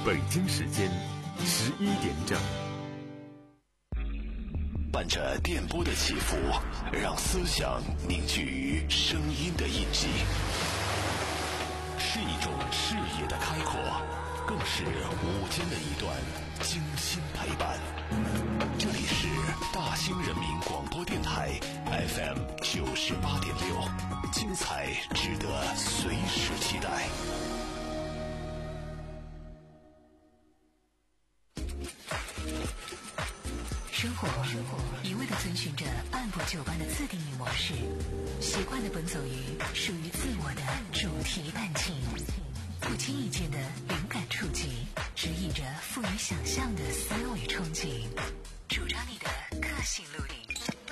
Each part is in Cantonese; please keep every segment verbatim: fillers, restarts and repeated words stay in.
北京时间十一点整。 伴着电波的起伏，让思想凝聚于声音的印记，是一种视野的开阔，更是午间的一段精心陪伴。这里是大兴人民广播电台 F M 九十八点六，精彩值得随时期待。 生活一味地遵循着按部就班的自定义模式，习惯地奔走于属于自我的主题弹琴，不经意间的灵感触及，指引着富于想象的思维憧憬，主张你的个性路径。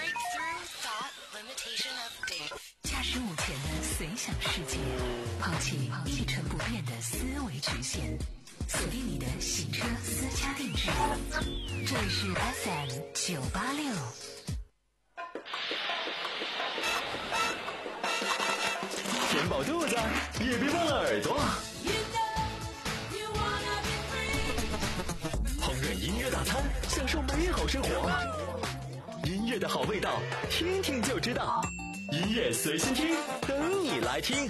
驾驶午前的随想世界，抛弃一成不变的思维局限，锁定你的行车私家定制。这里是 F M 九八六。 填饱肚子，也别忘了耳朵。烹饪音乐大餐，享受美好生活。音乐的好味道，听听就知道。音乐随心听，等你来听。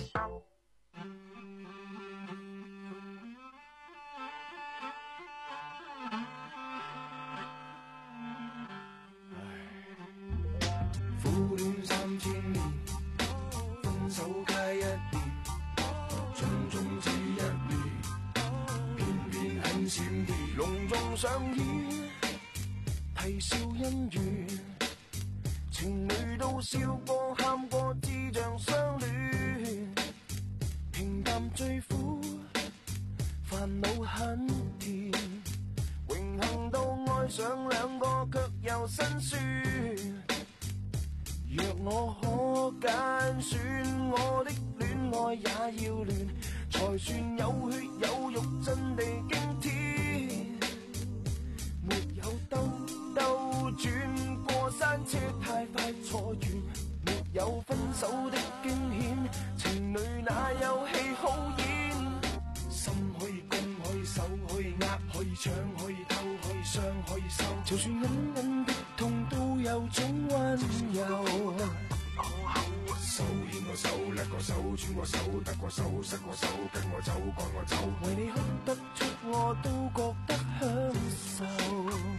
苦戀三千年，分手皆一年，匆匆只一年，偏偏很閃電，隆重上演，啼笑姻緣，情侶都笑過喊過，智像相戀，平淡最苦，煩惱很甜，榮幸都愛上兩個，卻又辛酸。若我可揀選，我的戀愛也要亂，才算有血有肉，真地驚天。沒有兜兜轉，過山車太快坐完，沒有分手的驚險，情侶哪有戲好演？心可以攻，可以守，可以呃，可以搶，可以偷，可以傷，可以收，就算隱隱的痛都有種溫柔。手牽我手，甩個手，轉個手，得個手，失個手，跟我走，趕我走，為你哭得出我都覺得享受。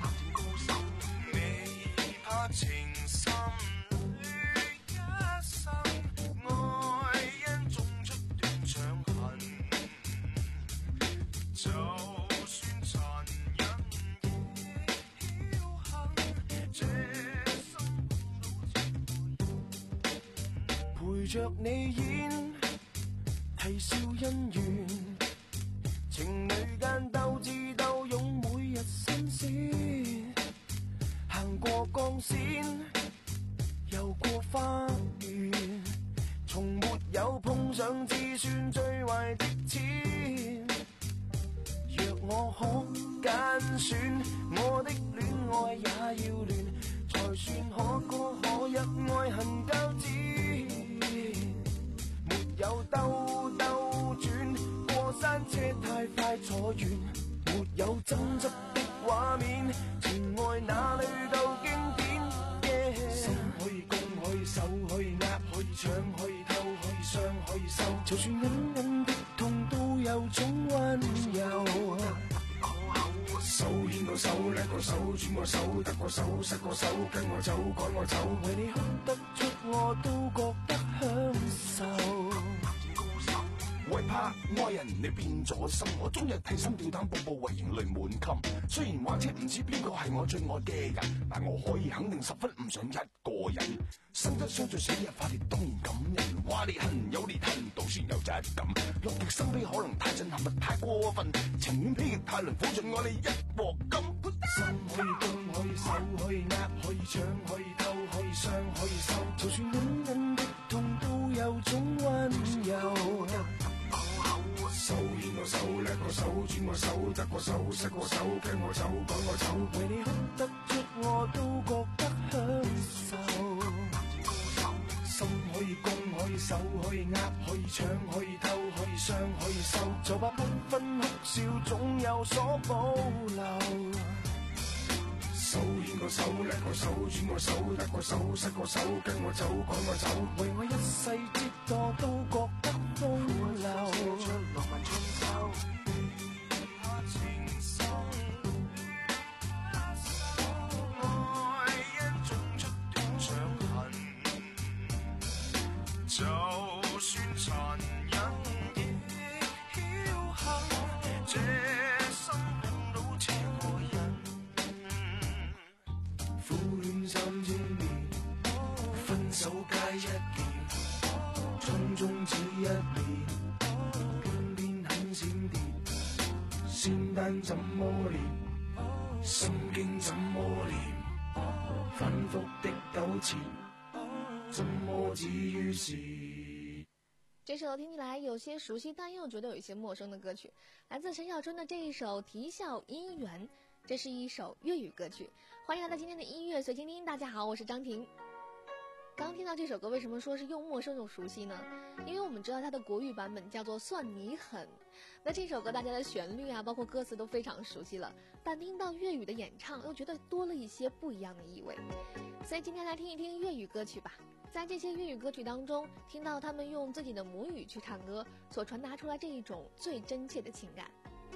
你怕情深裏一生，愛因種出斷腸痕，就算殘忍亦僥倖，這生陪着你演，啼笑姻緣，情侶間鬥智鬥勇，每日新鮮，行過鋼線，遊過花園，從沒有碰上至算最壞的錢。若我可揀選，我的戀愛也要亂，才算可歌可泣，愛恨交織。沒有兜兜轉，過山車太快坐完，沒有爭執的畫面，情愛哪裏夠經典？ Yeah. 心可以攻，可以守，可以呃，可以搶，可以偷，可以傷，可以收，就算隱隱的痛都有種溫柔。手牽個手，甩個手，轉個手，得個手，失個手，跟我走，趕我走，為你哭得出我都覺得享受。為怕愛人你變咗心，我終日提心吊膽，步步為營淚滿襟。雖然或者唔知邊個係我最愛嘅人，但我可以肯定十分唔想一個人。生得相聚死日化蝶當然感人，話裂痕有裂痕，倒算有質感。樂極生悲可能太震撼，不太過分，情願披極太輪，苦盡我你一鑊金。心可以攻，可以守，可以呃，可以搶，可以偷，可以傷，可以收，就算隱隱的痛都有種溫柔。手牽個手，甩個手，轉個手，得個手，失個手，跟我走，趕我走，為你哭得出我都覺得享受。 心可以攻，可以守，可以呃，可以搶，可以偷，可以傷，可以收，就怕繽紛哭笑總有所保留。手牽個手，甩個手，轉個手，得個手，失個手，跟我走，趕我走，為我一世折墮都覺得風流。出浪漫春秋，情深，愛因種出斷腸痕，就算殘忍亦僥倖，這心碰到這個人。苦戀三千年，分手皆一件，匆匆只一年，偏偏很閃電。仙丹怎麼練，心經怎麼練，反覆的糾纏，怎麼止於事。 这首听起来有些熟悉，但又觉得有一些陌生的歌曲，来自陈小春的这一首《啼笑姻缘》。这是一首粤语歌曲，欢迎来到今天的音乐随倾听。大家好，我是张婷。刚听到这首歌，为什么说是又陌生又熟悉呢？因为我们知道它的国语版本叫做《算你狠》，那这首歌大家的旋律啊，包括歌词都非常熟悉了，但听到粤语的演唱，又觉得多了一些不一样的意味。所以今天来听一听粤语歌曲吧。在这些粤语歌曲当中，听到他们用自己的母语去唱歌，所传达出来这一种最真切的情感。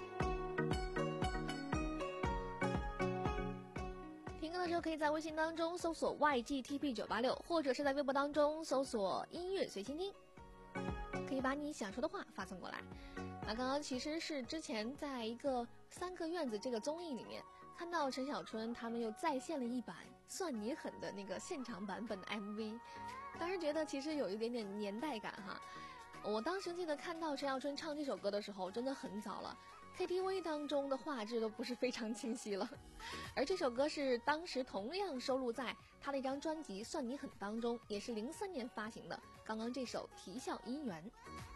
听歌的时候可以在微信当中搜索 Y G T P 九八六， 或者是在微博当中搜索音乐随心听，可以把你想说的话发送过来。那刚刚其实是之前在一个三个院子这个综艺里面看到陈小春他们又再现了一版算你狠的那个现场版本的 M V， 当时觉得其实有一点点年代感哈。我当时记得看到陈小春唱这首歌的时候真的很早了， K T V 当中的画质都不是非常清晰了，而这首歌是当时同样收录在他的一张专辑《算你狠》当中，也是零三年发行的。刚刚这首《啼笑姻缘》，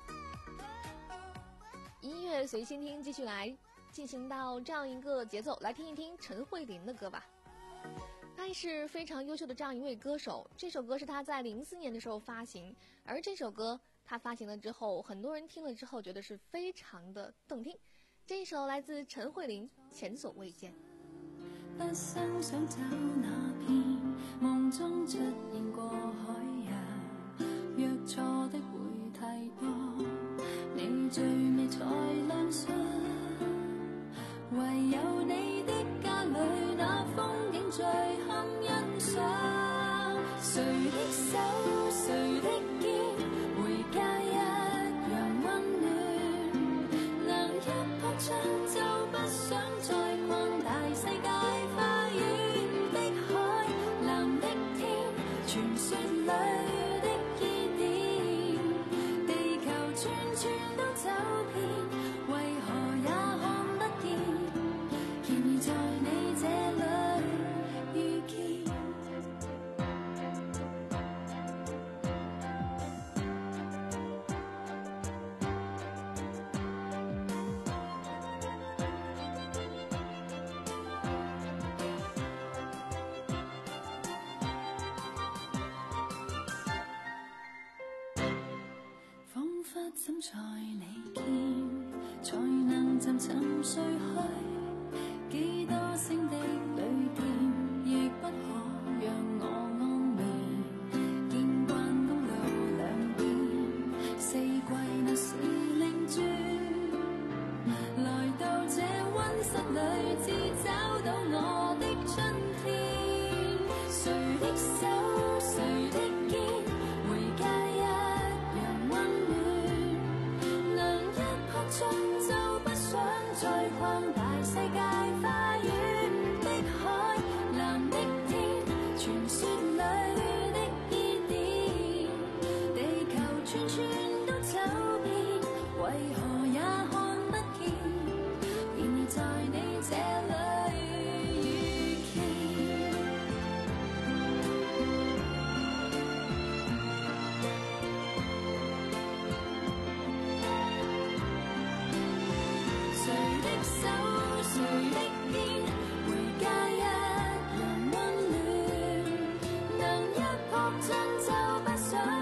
音乐随心听，继续来进行到这样一个节奏，来听一听陈慧琳的歌吧。她也是非常优秀的这样一位歌手，这首歌是她在零四年的时候发行，而这首歌她发行了之后，很多人听了之后觉得是非常的动听。这一首来自陈慧琳，前所未见。 不生想找那片夢中出現過海洋，若錯的會太多，你最美才亮相，唯有你的家裏那風景最堪欣賞，誰的手誰的肩，回家一樣溫暖，能一撲槍就不想再擴大世界花園的海，藍的天，傳說裏的依點，地球串串都走遍，為何也看不見，然而在你這裏遇見。彷彿怎在你見，才能漸沉睡去，幾多星的旅店，亦不可讓我安眠。見慣公路兩邊，四季那時令轉，來到這溫室裏，只找到我的春天。誰的手，誰的肩，回家一樣溫暖，能一撲槍就不想再擴大世界花園的海，藍的天，傳說裏的依點，地球串串都走遍，為何也看不見，然而在你這裏遇見。誰的手，誰的肩，回家一樣溫暖，能一撲槍就不想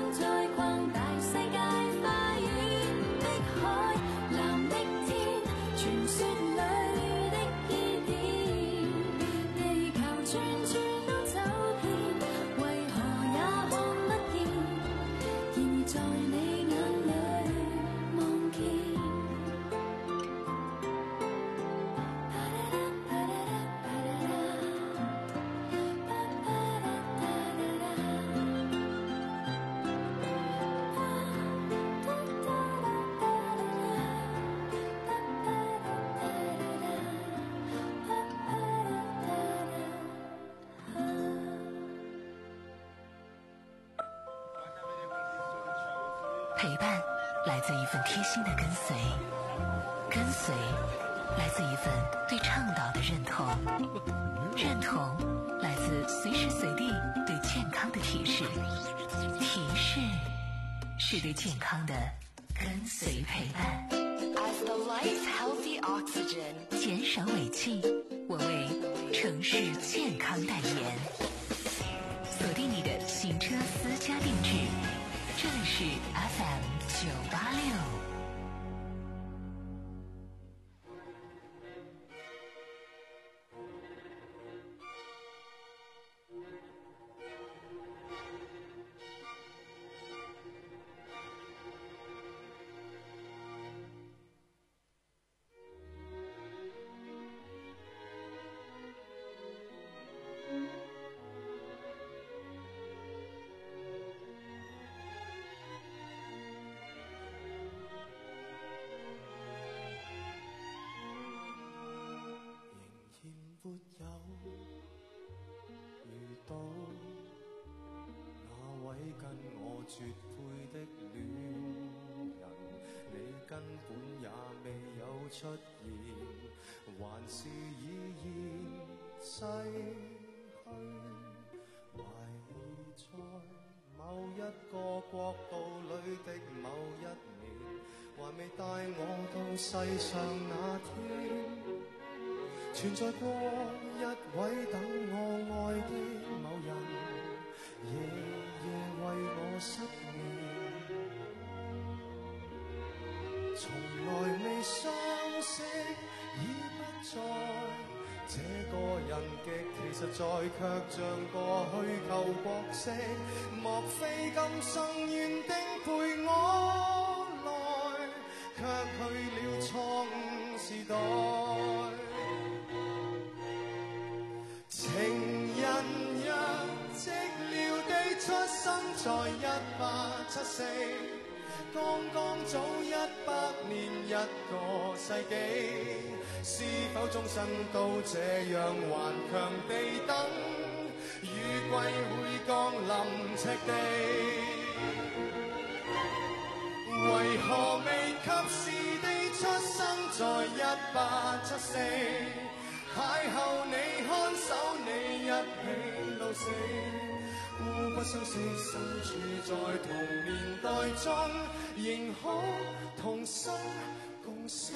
陪伴来自一份贴心的跟随，跟随来自一份对倡导的认同，认同来自随时随地对健康的提示，提示是对健康的跟随陪伴。 As the lights healthy oxygen， 减少尾气，我为城市健康代言。锁定你的行车私家定制，这里是 F M 九八六。 絕配的戀人，你根本也未有出現，還是已然逝去。懷疑在某一個國度裏的某一年，還未帶我到世上那天，存在過一位等我愛的某人，夜夜為我失眠，從來未相識，已不在。這個人極其實在，卻像個虛構角色。莫非今生願定陪我來，卻去了錯誤時代。情人若寂寥地出生在一八七四，剛剛早一百年一個世紀，是否終身都這樣頑強地等，雨季會降臨赤地？為何未及時地出生在一八七四？邂逅你，看守你，一起老死，互不相識，身處在同年代中，仍可同生共死。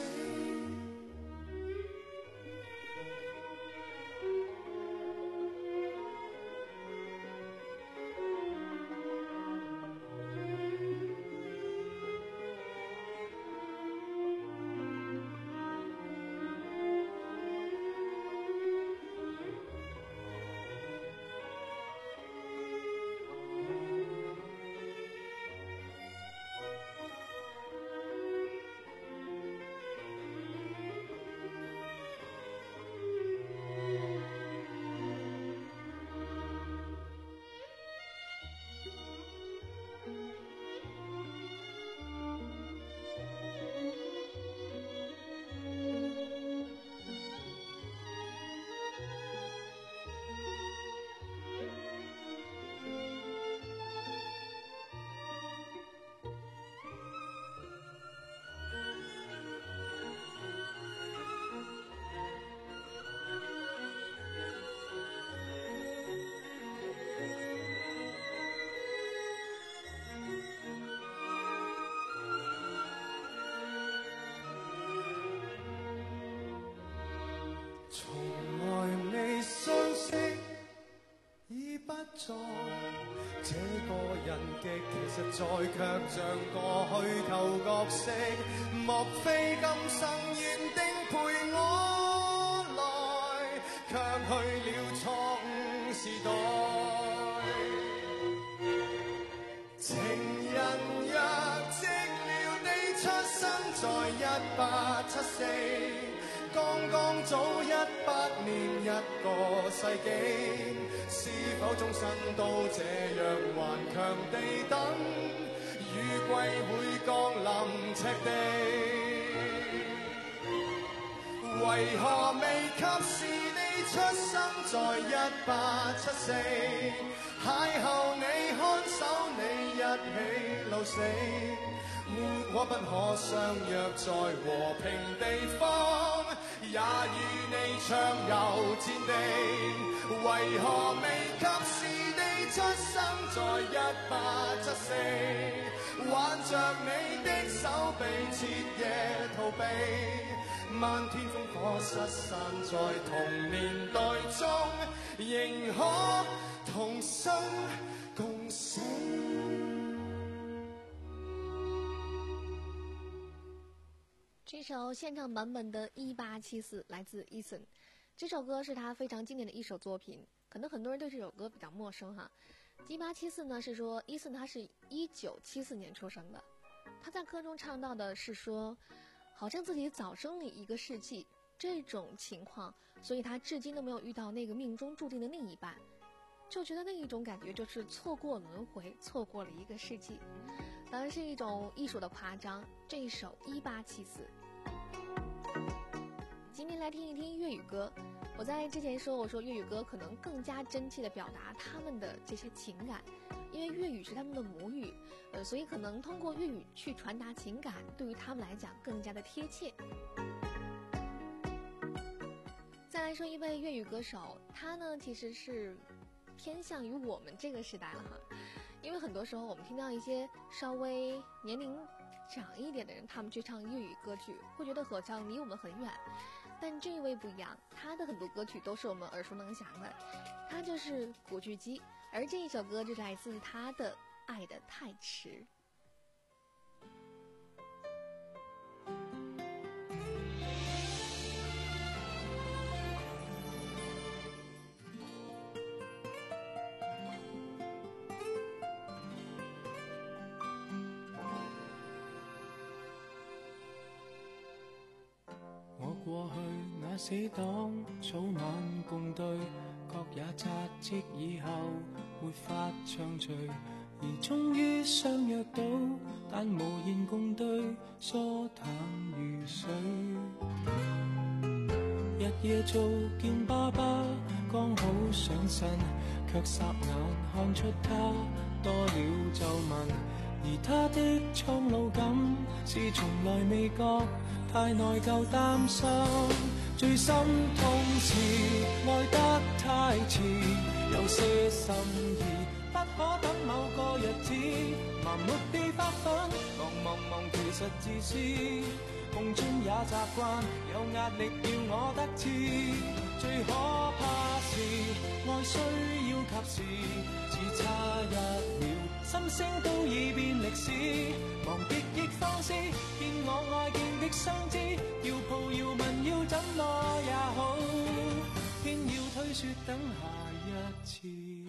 從來未相識，已不在。這個人極其實在，卻像個虛構角色。莫非今生願定陪我來，卻去了錯誤時代。情人若寂寥地出生在一八七四，剛剛早一百年一個世紀，是否終身都這樣頑強地等，雨季會降臨赤地？為為何未及時地出生在一八七四，邂逅你看守你一起老死，我不可相約在和平地方，也與你暢遊戰地。為何未及時地出生在一八七四，挽着你的手臂徹夜逃避，漫天風火失散在同年代中，仍可同生共死。 这首现场版本的一八七四来自 Eason， 这首歌是他非常经典的一首作品，可能很多人对这首歌比较陌生哈。一八七四呢是说 Eason 他是一九七四年出生的，他在歌中唱到的是说好像自己早生了一个世纪这种情况，所以他至今都没有遇到那个命中注定的另一半，就觉得那一种感觉就是错过轮回，错过了一个世纪，当然是一种艺术的夸张。这一首一八七四，今天来听一听粤语歌。我在之前说，我说粤语歌可能更加真切地表达他们的这些情感，因为粤语是他们的母语，呃，所以可能通过粤语去传达情感，对于他们来讲更加的贴切。再来说一位粤语歌手，他呢其实是偏向于我们这个时代了哈，因为很多时候我们听到一些稍微年龄长一点的人，他们去唱粤语歌曲，会觉得好像离我们很远。但这一位不一样，他的很多歌曲都是我们耳熟能详的，他就是古巨基，而这一首歌就来自他的《爱得太迟》。 過去那死黨早晚共對，各也扎職以後沒法暢聚，而終於相約到，但無言共對，疏淡如水。日夜做見爸爸，剛好上身，卻霎眼看出他多了皺紋，而他的蒼老感是從來未覺太內疚擔心，最心痛是愛得太遲，有些心意不可等某個日子，盲目地發奮，忙忙忙其實自私，夢中也習慣有壓力要我得志，最可怕是愛需要及時，只差一秒心聲都已變歷史，忘別亦放肆，見我愛見的相知，要抱要問要怎麼也好，偏要推說等下一次。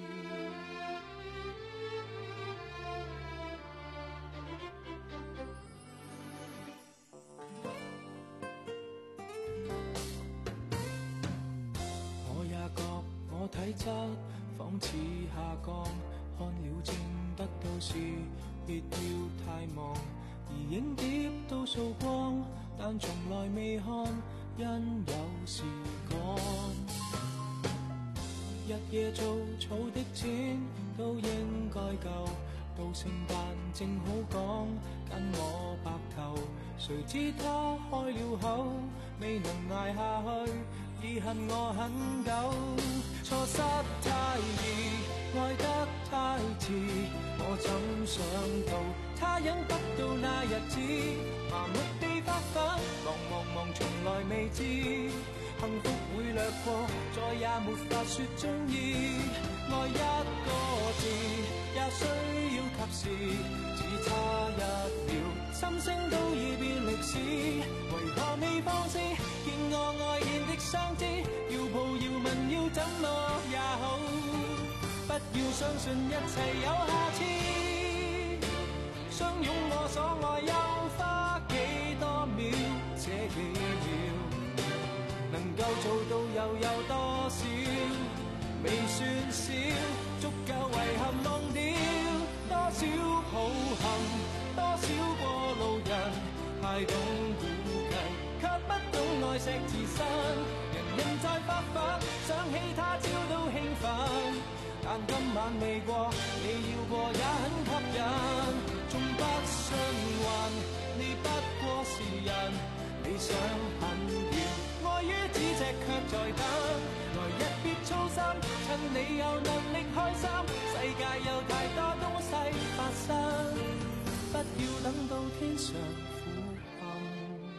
我也覺我體質仿似下降，看了症得到是別要太忙，而影碟都掃光，但從來未看，因有時趕。日夜做草的錢都應該夠，到聖誕正好講跟我白頭，誰知他開了口，未能捱下去，已恨我很久。錯失太易，愛得太遲，我怎想到他忍不到那日子，麻木地發奮，忙忙忙從來未知，幸福會掠過，再也沒法說中意，愛一個字也需要及時，只差一秒心聲都已變歷史，為何未放肆，見我愛見的相知，要抱要問要怎麼也好，不要相信一切有下次，相擁我所愛又花幾多秒，這幾秒能夠做到又有多少，未算少，足夠遺憾忘掉，多少好幸，多少過路人，太懂估計，卻不懂愛愛石自身，人人在發奮，想起他朝都興奮。但今晚未過，你要過也很吸引。縱不信運，你不過是人，理想很遠，愛於咫尺卻在等。來日別操心，趁你有能力開心，世界有太多東西發生，不要等到天上苦陷。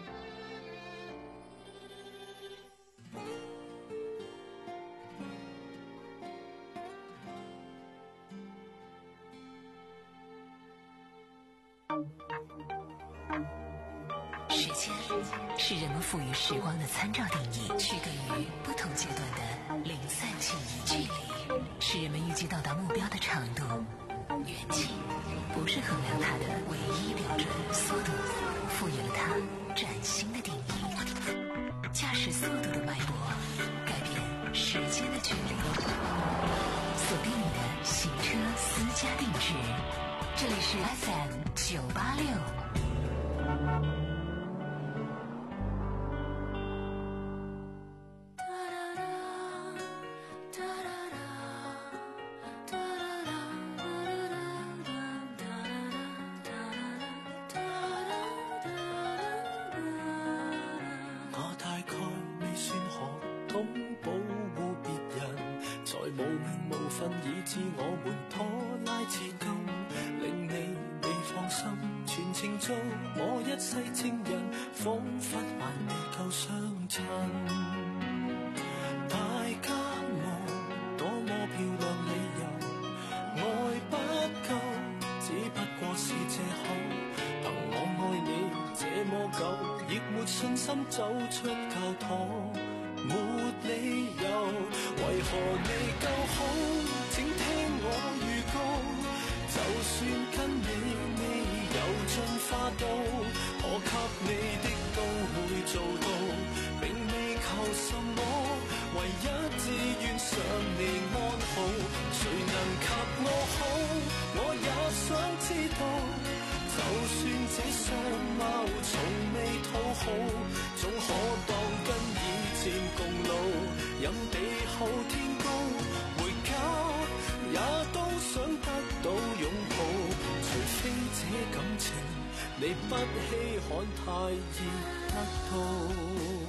时间是人们赋予时光的参照定义，区隔于不同阶段的零散记忆。距离是人们预计到达目标的长度，远近不是衡量它的唯一标准，速度赋予了它崭新的定义。驾驶速度的脉搏，改变时间的距离。锁定你的行车私家定制，这里是 F M 九八六。 以致我們拖拉至今，令你未放心。全程做我一世情人，彷彿還未夠相襯。大家望多麼漂亮理由，愛不夠，只不過是借口。憑我愛你這麼久，亦沒信心走出教堂。沒理由，為何未夠好？請聽我預告，就算跟你未有進化到，可給你的都會做到，並未求什麼，唯一志願想你安好。誰能及我好？我也想知道，就算這相貌從未討好，總可當跟以前共老，任地厚天高，回家也都想得到擁抱。除非這感情你不稀罕，太易得到。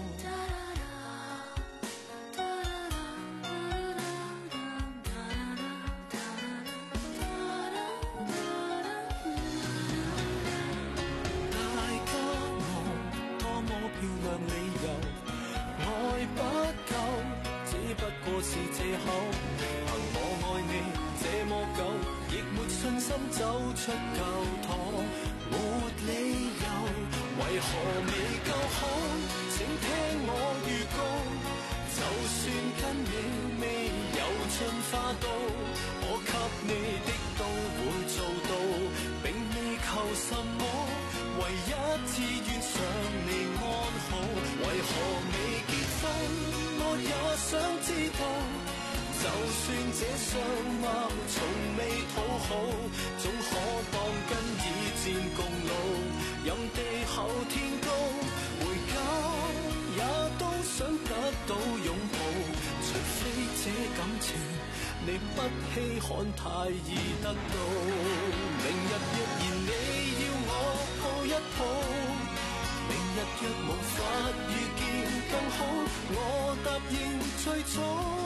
是借口，憑我愛你這麼久，亦沒信心走出教堂。沒理由，為何未夠好？請聽我預告，就算跟你未有進化到，我給你的都會做到，並未求什麼，唯一志願想你安好。為何未結婚？我也想知道，就算這相貌從未討好，總可當跟以前共老，任地厚天高，回家也都想得到擁抱。除非這感情你不稀罕，太易得到。明日若然你要我抱一抱，明日若無法遇見更好，我答應最早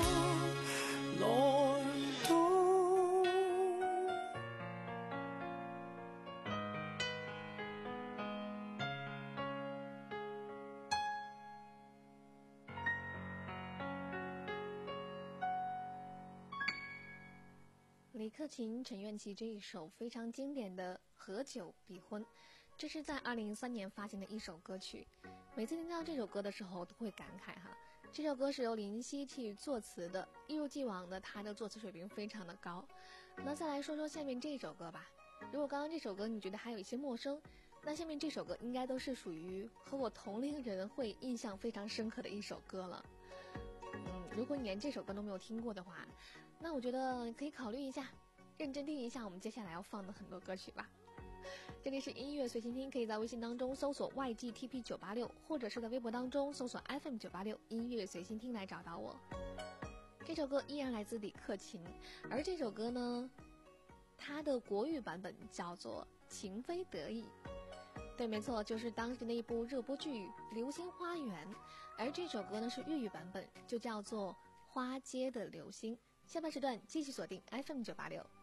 來到。 李克勤、陈愿琪这一首非常经典的《合久必婚》，这是在二零零三年发行的一首歌曲。每次听到这首歌的时候都会感慨哈，这首歌是由林夕去作词的，一如既往的他的作词水平非常的高。那再来说说下面这首歌吧。如果刚刚这首歌你觉得还有一些陌生，那下面这首歌应该都是属于和我同龄人会印象非常深刻的一首歌了。嗯，如果你连这首歌都没有听过的话，那我觉得可以考虑一下，认真听一下我们接下来要放的很多歌曲吧。 这里是音乐随心听，可以在微信当中搜索 Y G T P 九八六，或者是在微博当中搜索 F M 九八六音乐随心听来找到我。这首歌依然来自李克勤，而这首歌呢，它的国语版本叫做《情非得已》。对，没错，就是当时那一部热播剧《流星花园》，而这首歌呢是粤语版本，就叫做《花街的流星》。下半时段继续锁定 F M 九八六。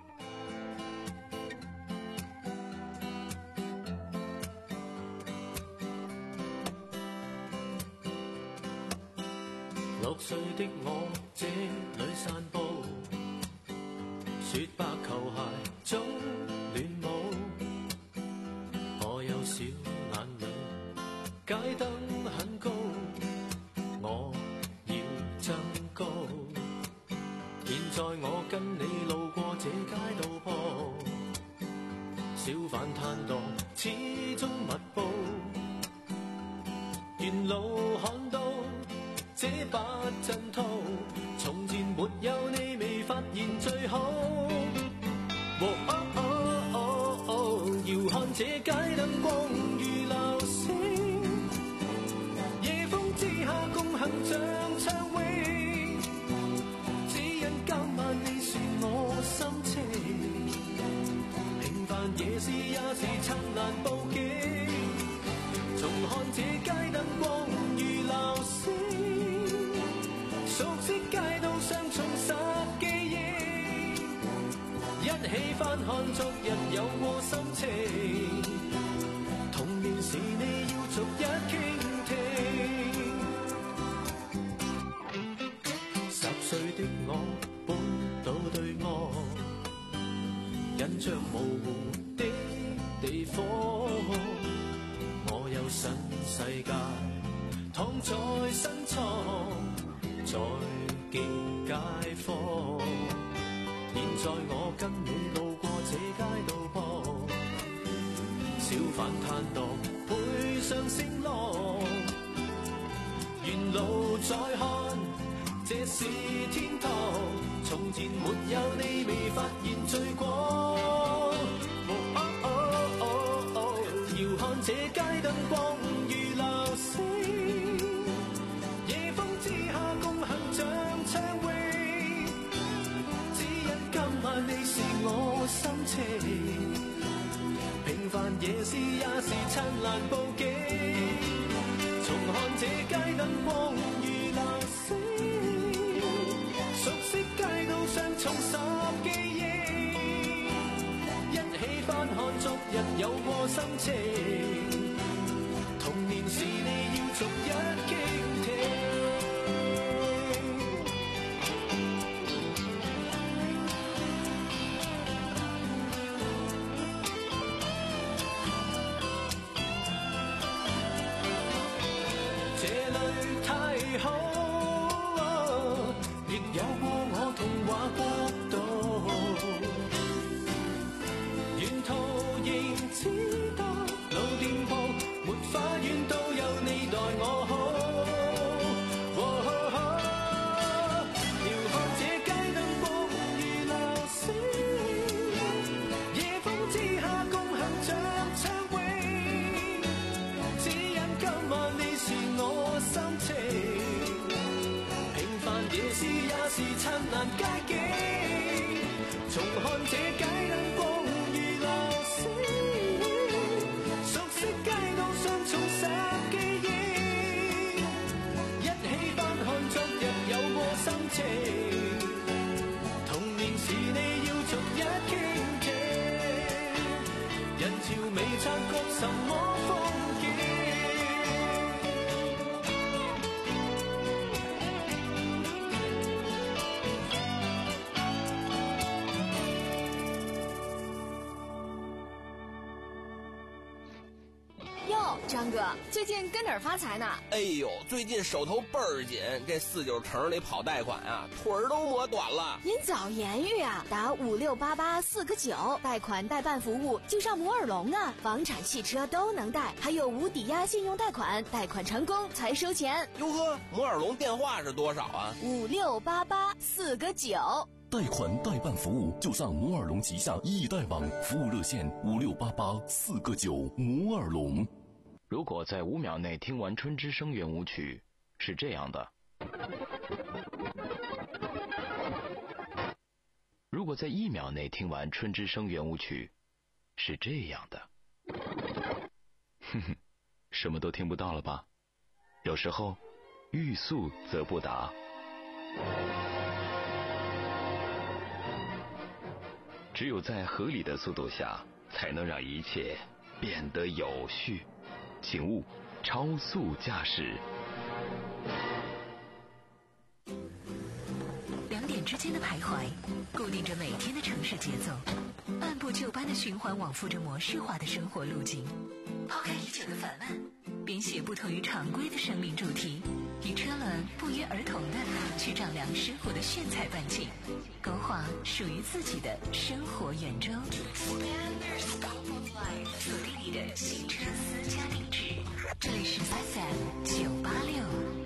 六歲的我這裏散步，雪白球鞋中亂舞，我有小眼淚，街燈很高，我要增高。現在我跟你路過這街道坡，小販攤檔始終密布，沿路看到這把陣圖，從前沒有你未發現最好。哦哦哦哦，遙看這街燈光如流星，夜風之下共行像暢泳，只因今晚你是我心情，平凡夜市也是燦爛佈景，重看這街燈光如流星，熟悉街道上重拾記憶，一起翻看昨日有過心情，童年時你要逐一傾聽。十歲的我搬到對岸，印象模糊的地方，我有新世界躺在身床，再見街坊。現在我跟你路過這街道坡，小販攤檔配上聲浪，沿路再看這是天堂，從前沒有你未發現最光。哦哦哦哦哦，遙看這街燈光如流星，夜風之下共行像暢泳，只因今晚你是我心情，平凡夜市也是燦爛佈景，重看這街燈光如流星，熟悉街道上重拾記憶，一起翻看昨日有過心情，童年時你要逐一傾聽。這裏太好，亦有過我童話國度，沿途仍只得老店鋪，沒花園都有你待我好。哦哦哦，遙看這街燈光如流星，夜風之下共行像暢泳，只因今晚你是我心情，平凡夜市也是燦爛街景，重看這街燈光如流星，熟悉街道上重拾記憶，一起翻看昨日有過心情，童年時你要逐一傾聽，人潮未察覺什麼風景。 张哥，最近跟哪儿发财呢？ 哎呦，最近手头倍儿紧，这四九城里跑贷款啊，腿儿都磨短了。 您早言语啊，打五六八八四个九，贷款代办服务就上摩尔龙啊，房产、汽车都能贷，还有无抵押信用贷款，贷款成功才收钱。 哟呵，摩尔龙电话是多少啊？ 五六八八四个九。 贷款代办服务就上摩尔龙旗下易贷网，服务热线五六八八四个九。摩尔龙。 如果在五秒内听完春之声圆舞曲，是这样的。如果在一秒内听完春之声圆舞曲，是这样的。哼哼，什么都听不到了吧？有时候欲速则不达。只有在合理的速度下，才能让一切变得有序。请勿超速驾驶。 两点之间的徘徊，固定着每天的城市节奏，按部就班的循环往复着模式化的生活路径。抛开已久的烦闷，编写不同于常规的生命主题，与车轮不约而同的去丈量生活的炫彩半径，勾画属于自己的生活圆周。锁定你的行车私家定制，这里是 F M 九八六。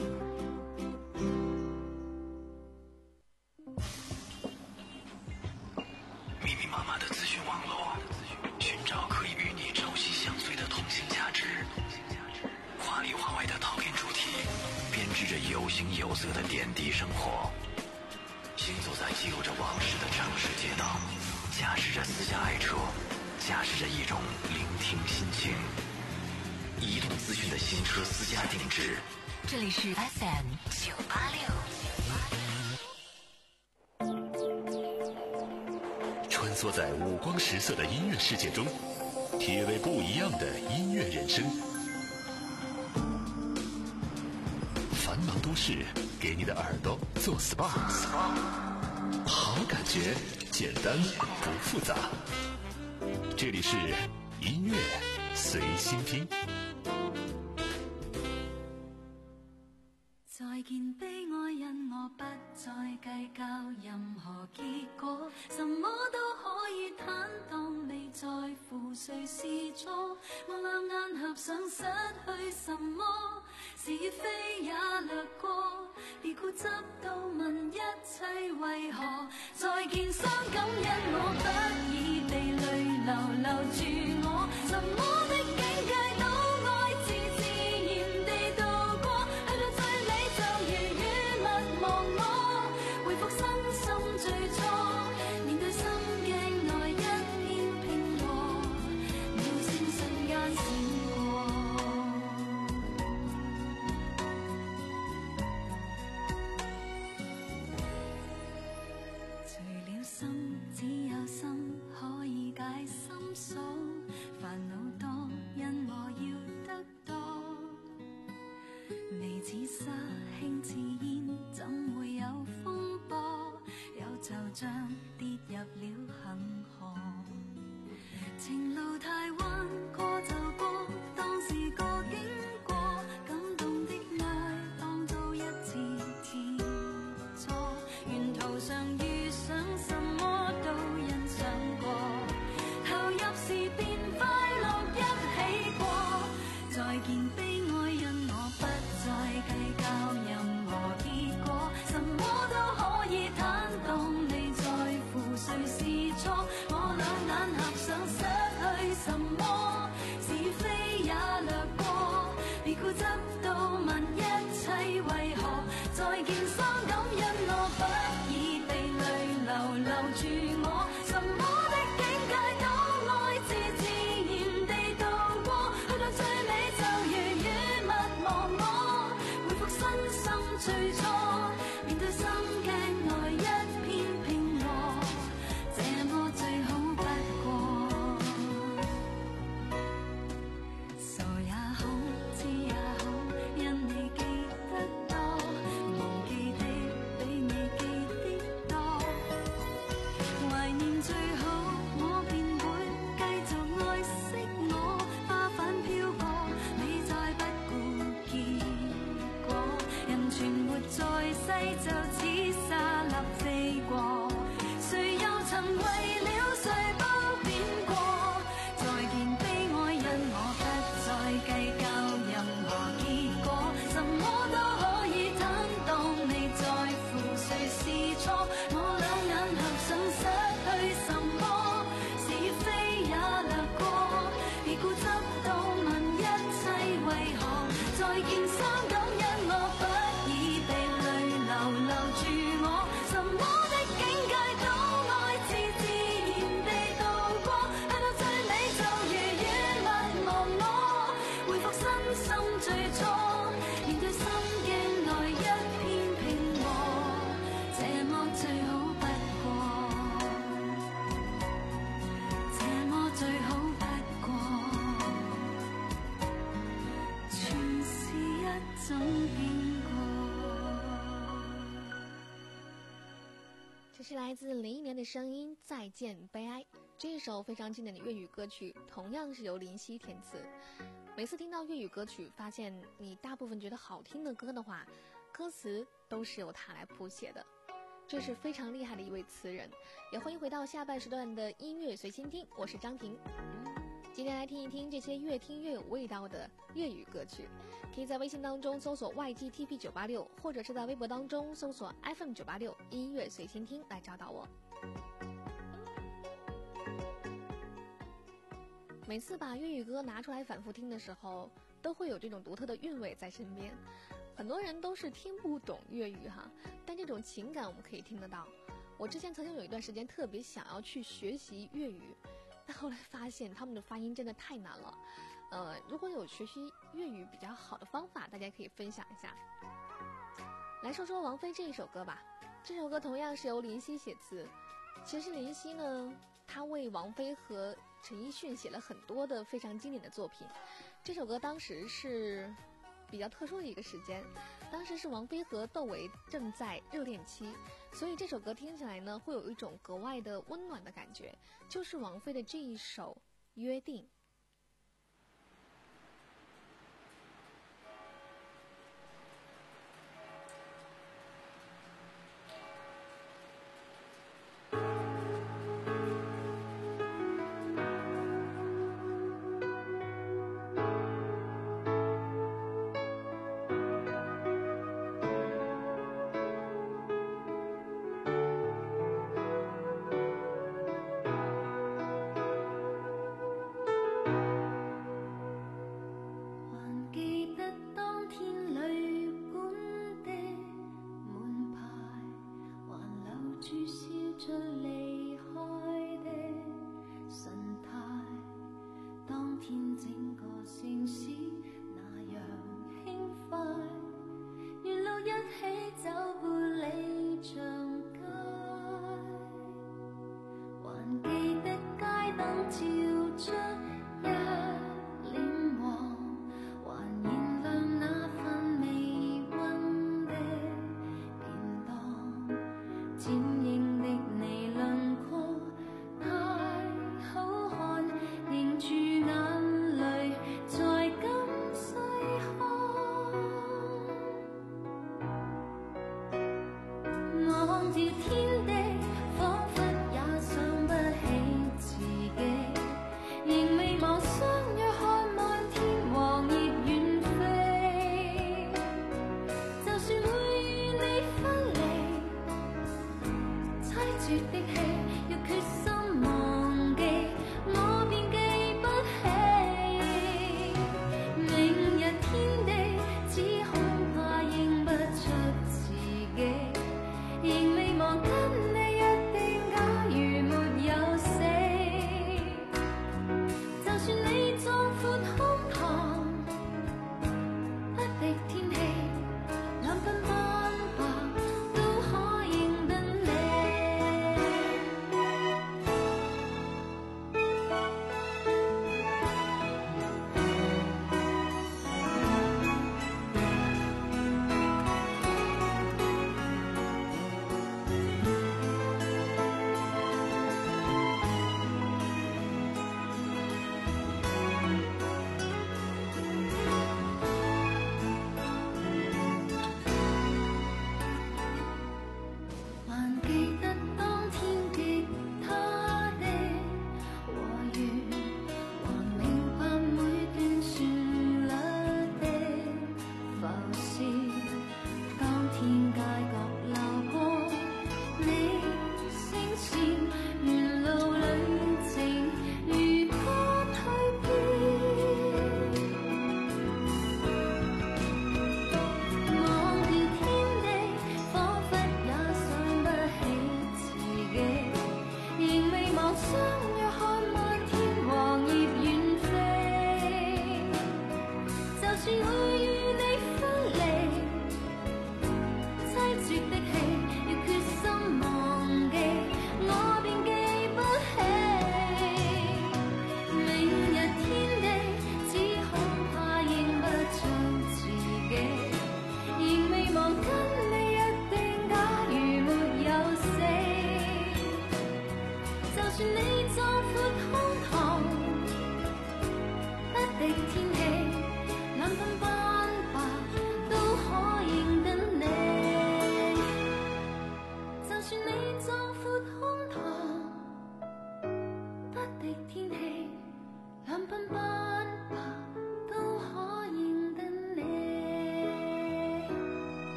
密密麻麻的资讯网络，寻找可以与你朝夕相随的通信价值。话里话外的陶片主题，编织着有形有色的点滴生活。行走在记录着往事的城市街道，驾驶着私家爱车，驾驶着一种聆听心情。移动资讯的新车私家定制， 这里是 F M 九八六。 穿梭在五光十色的音乐世界中，体味不一样的音乐人生。繁忙都市给你的耳朵做 S P A， 好感觉简单不复杂。这里是音乐随心听。 再见悲哀，因我不再计较任何结果，什么都可以坦荡，未在乎谁是错。我两眼合上，失去什么，是非也掠过，别固执到问一切为何。再见伤感，因我不已被泪流留住我，什么的境界都爱自自然地度過，去到最尾就如雨勿忘我，回復身心最初，面對心鏡內一片平和，秒閃瞬間閃過。除了心，只有心可以解心鎖，煩惱多，因我要得多。你似沙，輕似煙，怎會有風波？有就像跌入了恒河。情路太彎，過就過，當是個經過。感動的愛，當做一次切磋。沿途上遇上什麼都欣賞過，投入時便快樂一起過。再見悲哀，因我不再計較任何結果，什麼都可以坦蕩，未在乎誰是錯。我兩眼合上，失去什麼，是非也掠過，別固執到問一切為何。再見傷感，因我不已被淚流留住我，什麼的境界都愛自自然地度過，去到最尾就如雨勿忘我，回復身心最初，面對心鏡內一片平和，這麼最好不過。傻也好，知也好，因你記得多，忘記的比你記的多。懷念最好，我便會繼續愛惜我，花瓣飄過，你再不顧結果。人存活在世，就似沙粒飛過，誰又曾為了誰都變過。再見悲哀，因我不再計較任何結果，什麼都可以坦蕩，未在乎誰是錯。我兩眼这是来自零一年的声音《再见悲哀》，这一首非常经典的粤语歌曲，同样是由林夕填词。每次听到粤语歌曲，发现你大部分觉得好听的歌的话，歌词都是由他来谱写的，这是非常厉害的一位词人。也欢迎回到下半时段的音乐随心听，我是张婷。今天来听一听这些越听越有味道的粤语歌曲，可以在微信当中搜索 Y G T P 九八六，或者是在微博当中搜索 F M 九八六音乐随心听来找到我。每次把粤语歌拿出来反复听的时候，都会有这种独特的韵味在身边。很多人都是听不懂粤语哈，但这种情感我们可以听得到。我之前曾经有一段时间特别想要去学习粤语，但后来发现他们的发音真的太难了。呃，如果有学习粤语比较好的方法，大家可以分享一下。来说说王菲这一首歌吧，这首歌同样是由林夕写词。其实林夕呢，他为王菲和陈奕迅写了很多的非常经典的作品。这首歌当时是比较特殊的一个时间，当时是王菲和窦唯正在热恋期，所以这首歌听起来呢，会有一种格外的温暖的感觉，就是王菲的这一首《约定》。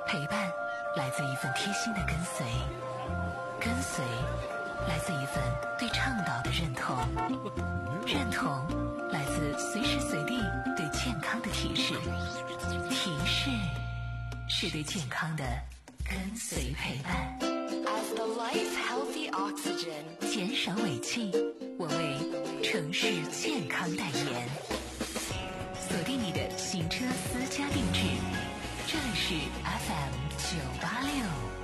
陪伴来自一份贴心的跟随，跟随来自一份对倡导的认同，认同来自随时随地对健康的提示，提示是对健康的跟随陪伴。 As the life's healthy oxygen， 减少尾气，我为城市健康代言。锁定你的行车私家定制，这里是 F M 九八六。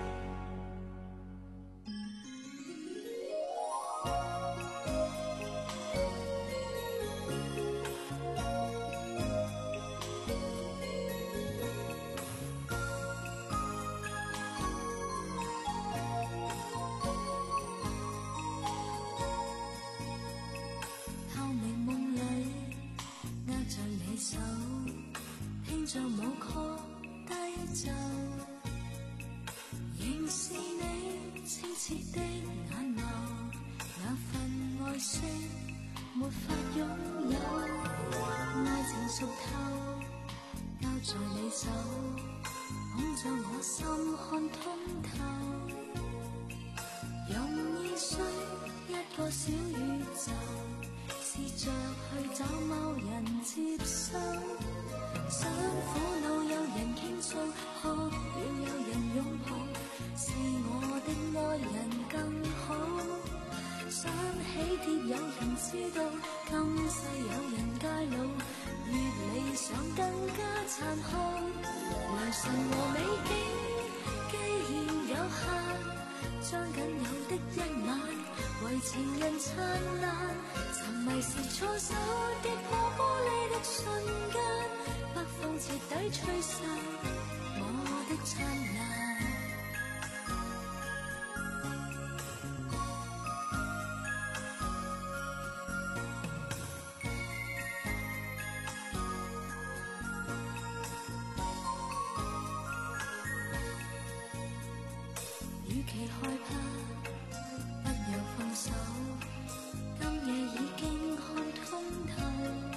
與其害怕，不要放手。今夜已經看通透，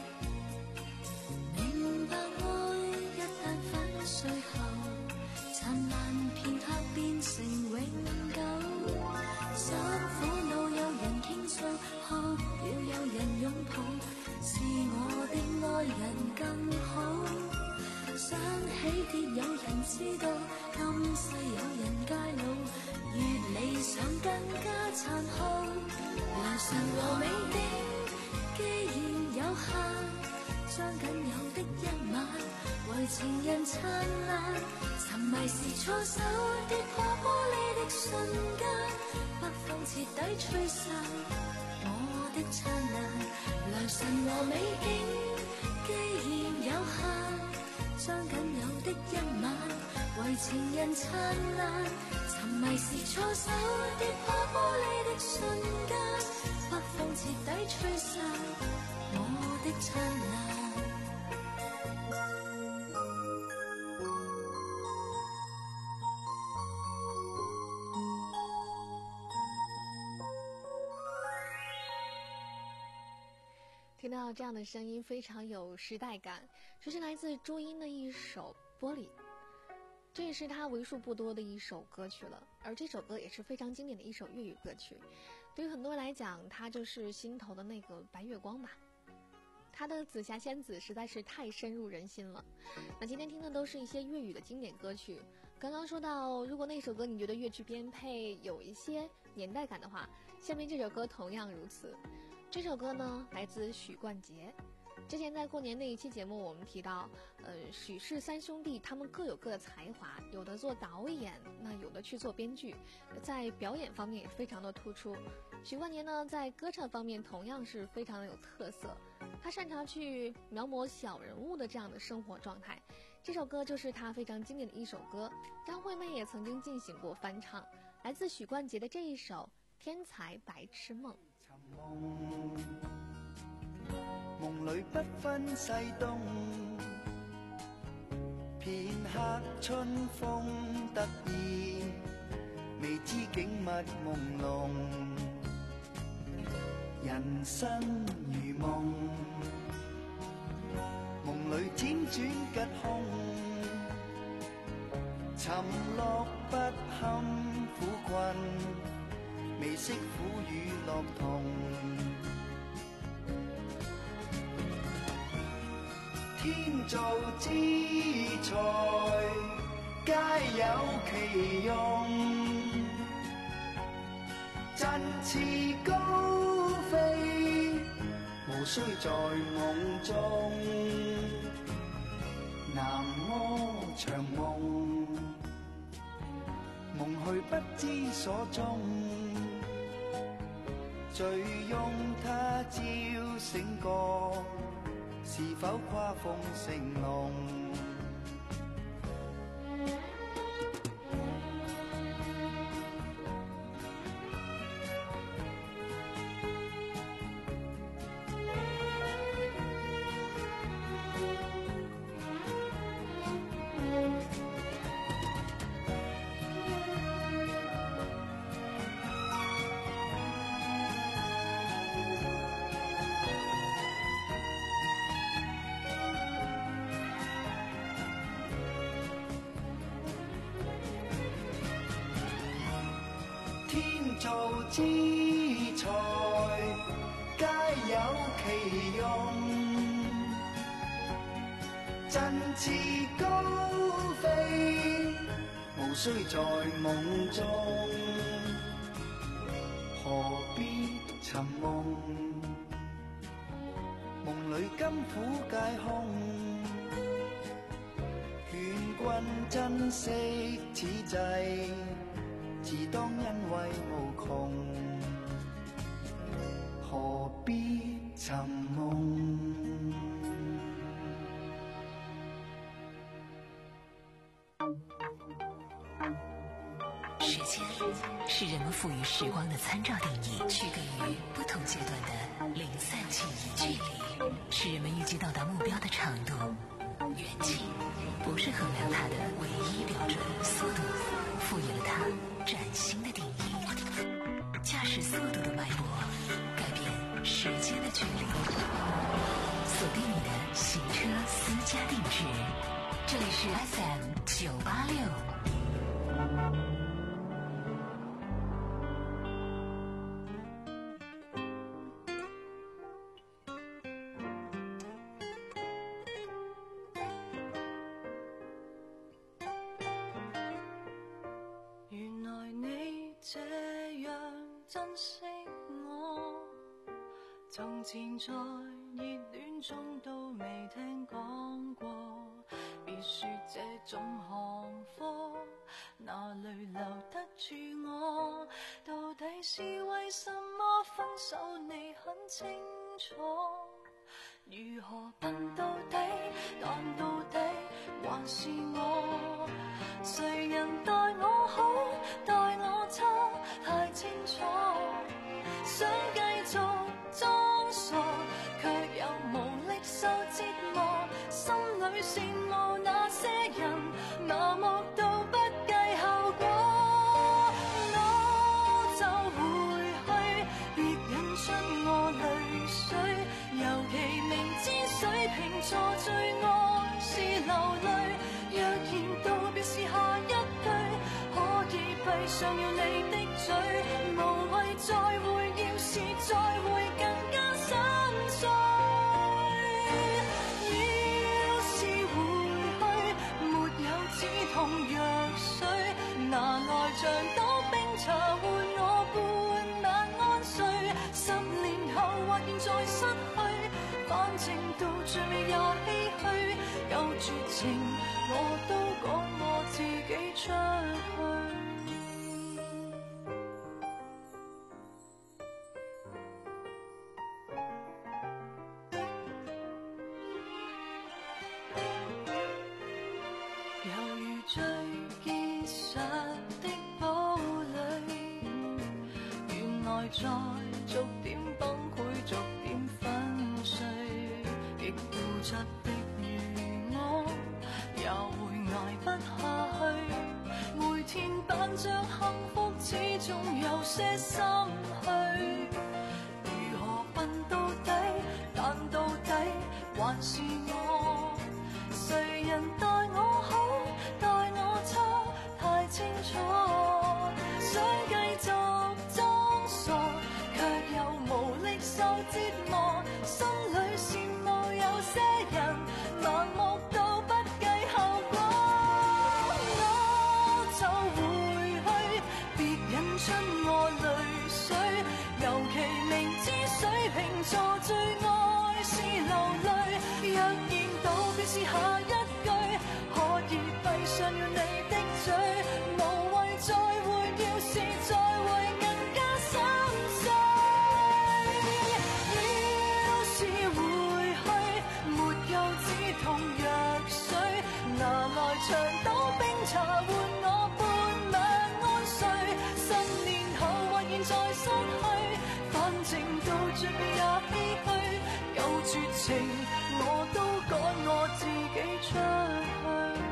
明白愛一旦粉碎後，燦爛片刻變成永久。想苦惱有人傾訴，哭了有人擁抱，是我的愛人更好。想起跌有人知道，今世有人偕老，越理想更加殘酷。來神和美的既然有限，將僅有的一晚為情人燦爛。沉迷時錯手跌破玻璃的瞬間，北風徹底吹散我的燦爛。來神和美景既然有限，將僅有的一晚為情人燦爛。沉迷時錯手跌破玻璃的瞬間，北風徹底吹散我的燦爛。 听到这样的声音非常有时代感，这是来自朱茵的一首《玻璃》，这也是她为数不多的一首歌曲了。而这首歌也是非常经典的一首粤语歌曲，对于很多人来讲，它就是心头的那个白月光吧。她的紫霞仙子实在是太深入人心了。那今天听的都是一些粤语的经典歌曲。刚刚说到，如果那首歌你觉得乐曲编配有一些年代感的话，下面这首歌同样如此。这首歌呢，来自许冠杰。之前在过年那一期节目，我们提到，呃，许氏三兄弟他们各有各的才华，有的做导演，那有的去做编剧，在表演方面也非常的突出。许冠杰呢，在歌唱方面同样是非常的有特色，他擅长去描摹小人物的这样的生活状态。这首歌就是他非常经典的一首歌，张惠妹也曾经进行过翻唱，来自许冠杰的这一首《天才白痴梦》。 夢裏不分西東，片刻春風得意，未知景物朦朧，人生如夢，夢裏輾轉吉凶，尋沉落不堪苦困，未識苦與樂同。天造之材，皆有其用，振翅高飛，無需在夢中。南柯長夢，夢去不知所蹤，醉擁他朝醒覺，是否跨鳳成龍？天造之材，皆有其用，振翅高飛，無需在夢中，何必尋夢？夢裏甘苦皆空，勸君珍惜此際，自當欣慰無窮，何必尋夢？ 時間是人們賦予時光的參照定義，區隔於不同階段的零散記憶。距離是人們預計到達目標的長度，遠近不是衡量它的唯一標準，速度賦予了它嶄新的定義。駕駛速度的脈搏，改變時間的距離。鎖定你的行車私家定制，這裡是 F M 九八六。 從前在熱戀中都未聽講過，別說這種行貨哪裏留得住我？到底是為什麼分手你很清楚？如何笨到底，但到底還是我？誰人待我好，待我差，太清楚。想繼續裝傻，卻又無力受折磨，心裏羨慕那些人，麻木到不計後果。我就回去，別引出我淚水，尤其明知水瓶座最愛是流淚。若然道別是下一句，可以閉上了你的嘴，無謂再會，要是再會更加心碎。要是回去，沒有止痛藥水，拿來像朵冰茶換我半晚安睡。十年後或現在失去，反正到最尾也唏噓。有絕情我都趕我自己出去。最結實的堡壘，原來在逐點崩潰，逐點粉碎。極固執的如我，也會捱不下去。每天扮着幸福，始終有些心虛。如何笨到底，但到底還是我。誰人待我好，待我差， 錯，想繼續裝傻，卻又無力受折磨，心裏羨慕有些人盲目到不計後果，我就回去，別引出我淚水，尤其明知水瓶座最愛是流淚，若見到便是下一句，可以閉上了你的嘴，無謂再會，要是再會更加心碎，要是回去沒有止痛藥水，拿來長島冰茶換我半晚安睡，十年後或現在失去，反正到最後也唏噓，夠絕情我都趕我自己出去。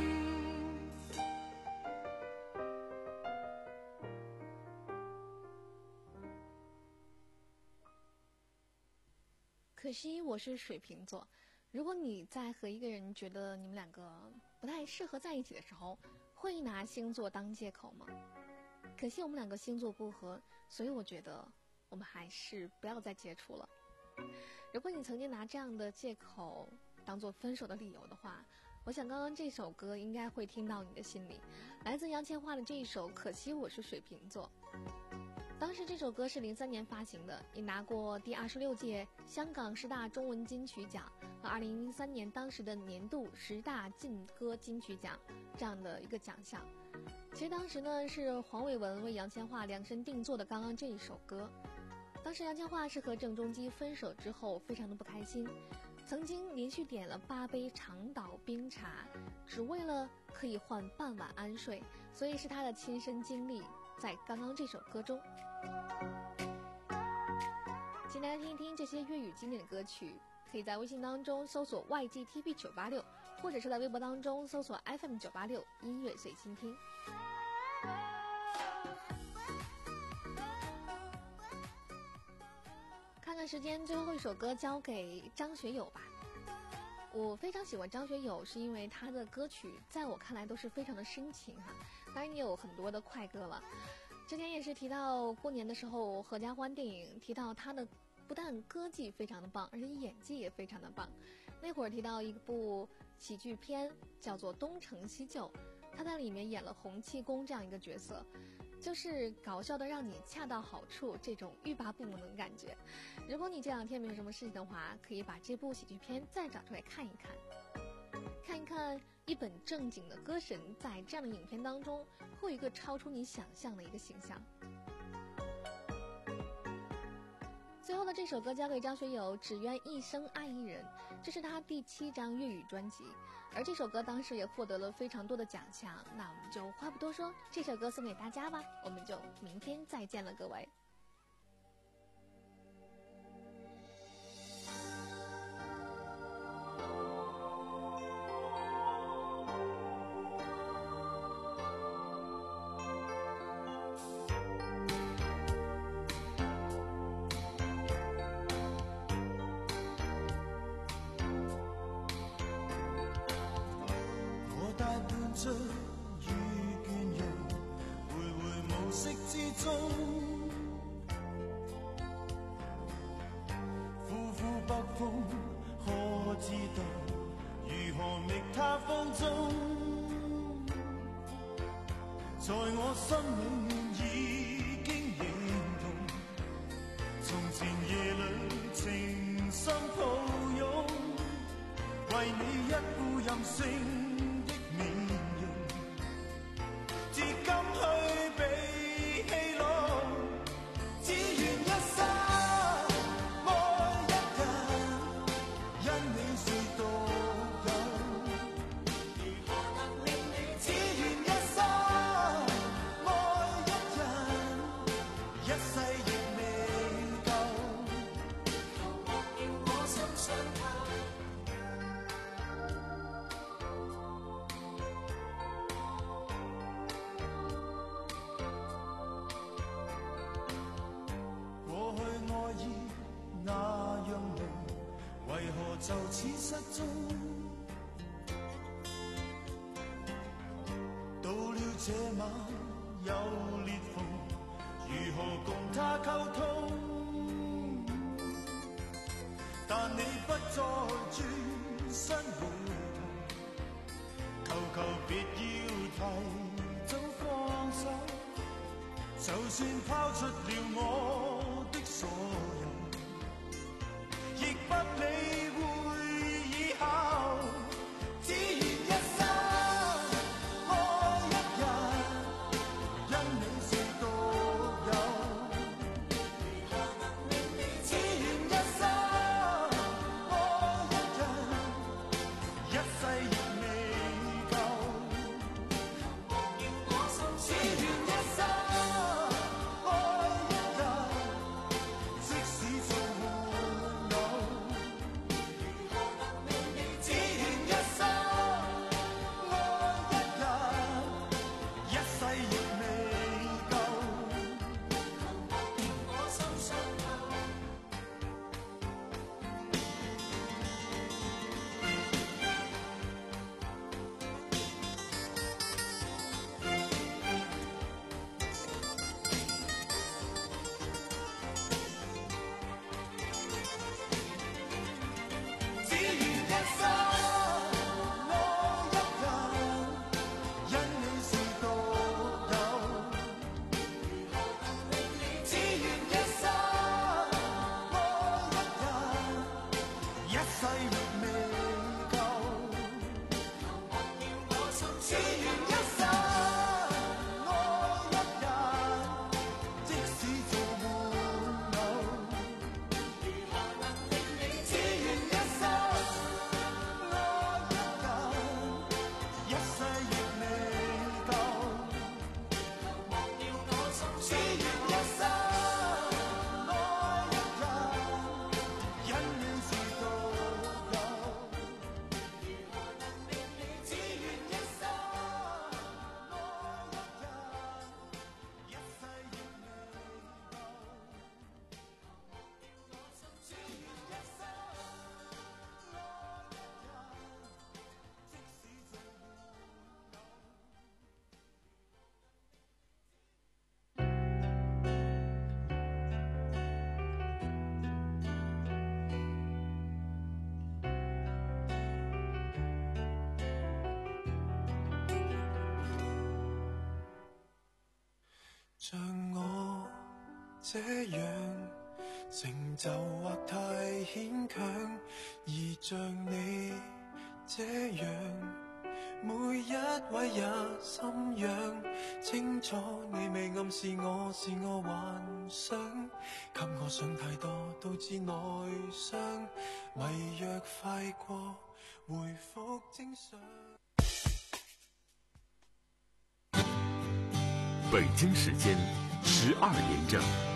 可惜我是水瓶座，如果你在和一个人觉得你们两个不太适合在一起的时候，会拿星座当借口吗？可惜我们两个星座不合，所以我觉得我们还是不要再接触了。如果你曾经拿这样的借口当做分手的理由的话，我想刚刚这首歌应该会听到你的心里，来自杨千嬅的这一首《可惜我是水瓶座》。当时这首歌是零三年发行的，也拿过第二十六届香港十大中文金曲奖和二零零三年当时的年度十大劲歌金曲奖这样的一个奖项。其实当时呢是黄伟文为杨千嬅量身定做的刚刚这一首歌。当时杨千嬅是和郑中基分手之后非常的不开心，曾经连续点了八杯长岛冰茶，只为了可以换半晚安睡，所以是她的亲身经历在刚刚这首歌中。请大家听一听这些粤语经典的歌曲，可以在微信当中搜索 Y G T P 九八六， 或者是在微博当中搜索 F M 九八六音乐随心听。看看时间，最后一首歌交给张学友吧。我非常喜欢张学友，是因为他的歌曲在我看来都是非常的深情哈，当然也有很多的快歌了。之前也是提到过年的时候合家欢电影，提到他的不但歌技非常的棒，而且演技也非常的棒。那会儿提到一部喜剧片叫做《东成西就》，他在里面演了洪七公这样一个角色，就是搞笑的让你恰到好处，这种欲罢不能的感觉。如果你这两天没有什么事情的话，可以把这部喜剧片再找出来看一看，看一看一本正经的歌神在这样的影片当中会有一个超出你想象的一个形象。最后的这首歌交给张学友，只愿一生爱一人，这是他第七张粤语专辑，而这首歌当时也获得了非常多的奖项。那我们就话不多说，这首歌送给大家吧，我们就明天再见了，各位。 醉與倦容，徘徊無色之中，呼呼北風，可知道如何覓他芳蹤？在我心裏已經認同，從前夜裏情深抱擁，為你一副任性至今去被戲弄，只願一生愛一人，因你最獨有。如何能令你？只願一生愛一人，一世亦未夠。求莫叫我心傷透。就此失蹤，到了這這晚有裂縫，如何共他溝通？但你不再轉身回頭，求求別要提早放手。就算拋出了我的所有，亦不理會以後。只願一生愛一人，因你是獨有。只願一生愛一人，一世亦未夠。只願一生愛一人，即使做沒有。只願一生愛一人，一世亦未夠。我心傷透。只願一生愛一人，因你是獨有。只願一生愛一人，一世亦未夠。只願一生愛一人，即使做沒有。只願一生愛一人，一世亦未夠。只願一生愛一人，因你是獨有。只願一生愛一人，一世亦未夠。只願一生愛一人，即使做沒有。像我這樣成就或太牽強，而像你這樣，每一位也心癢。清楚你未暗示我是我幻想，給我想太多導致內傷，迷藥快過回復正常。 北京时间十二点整。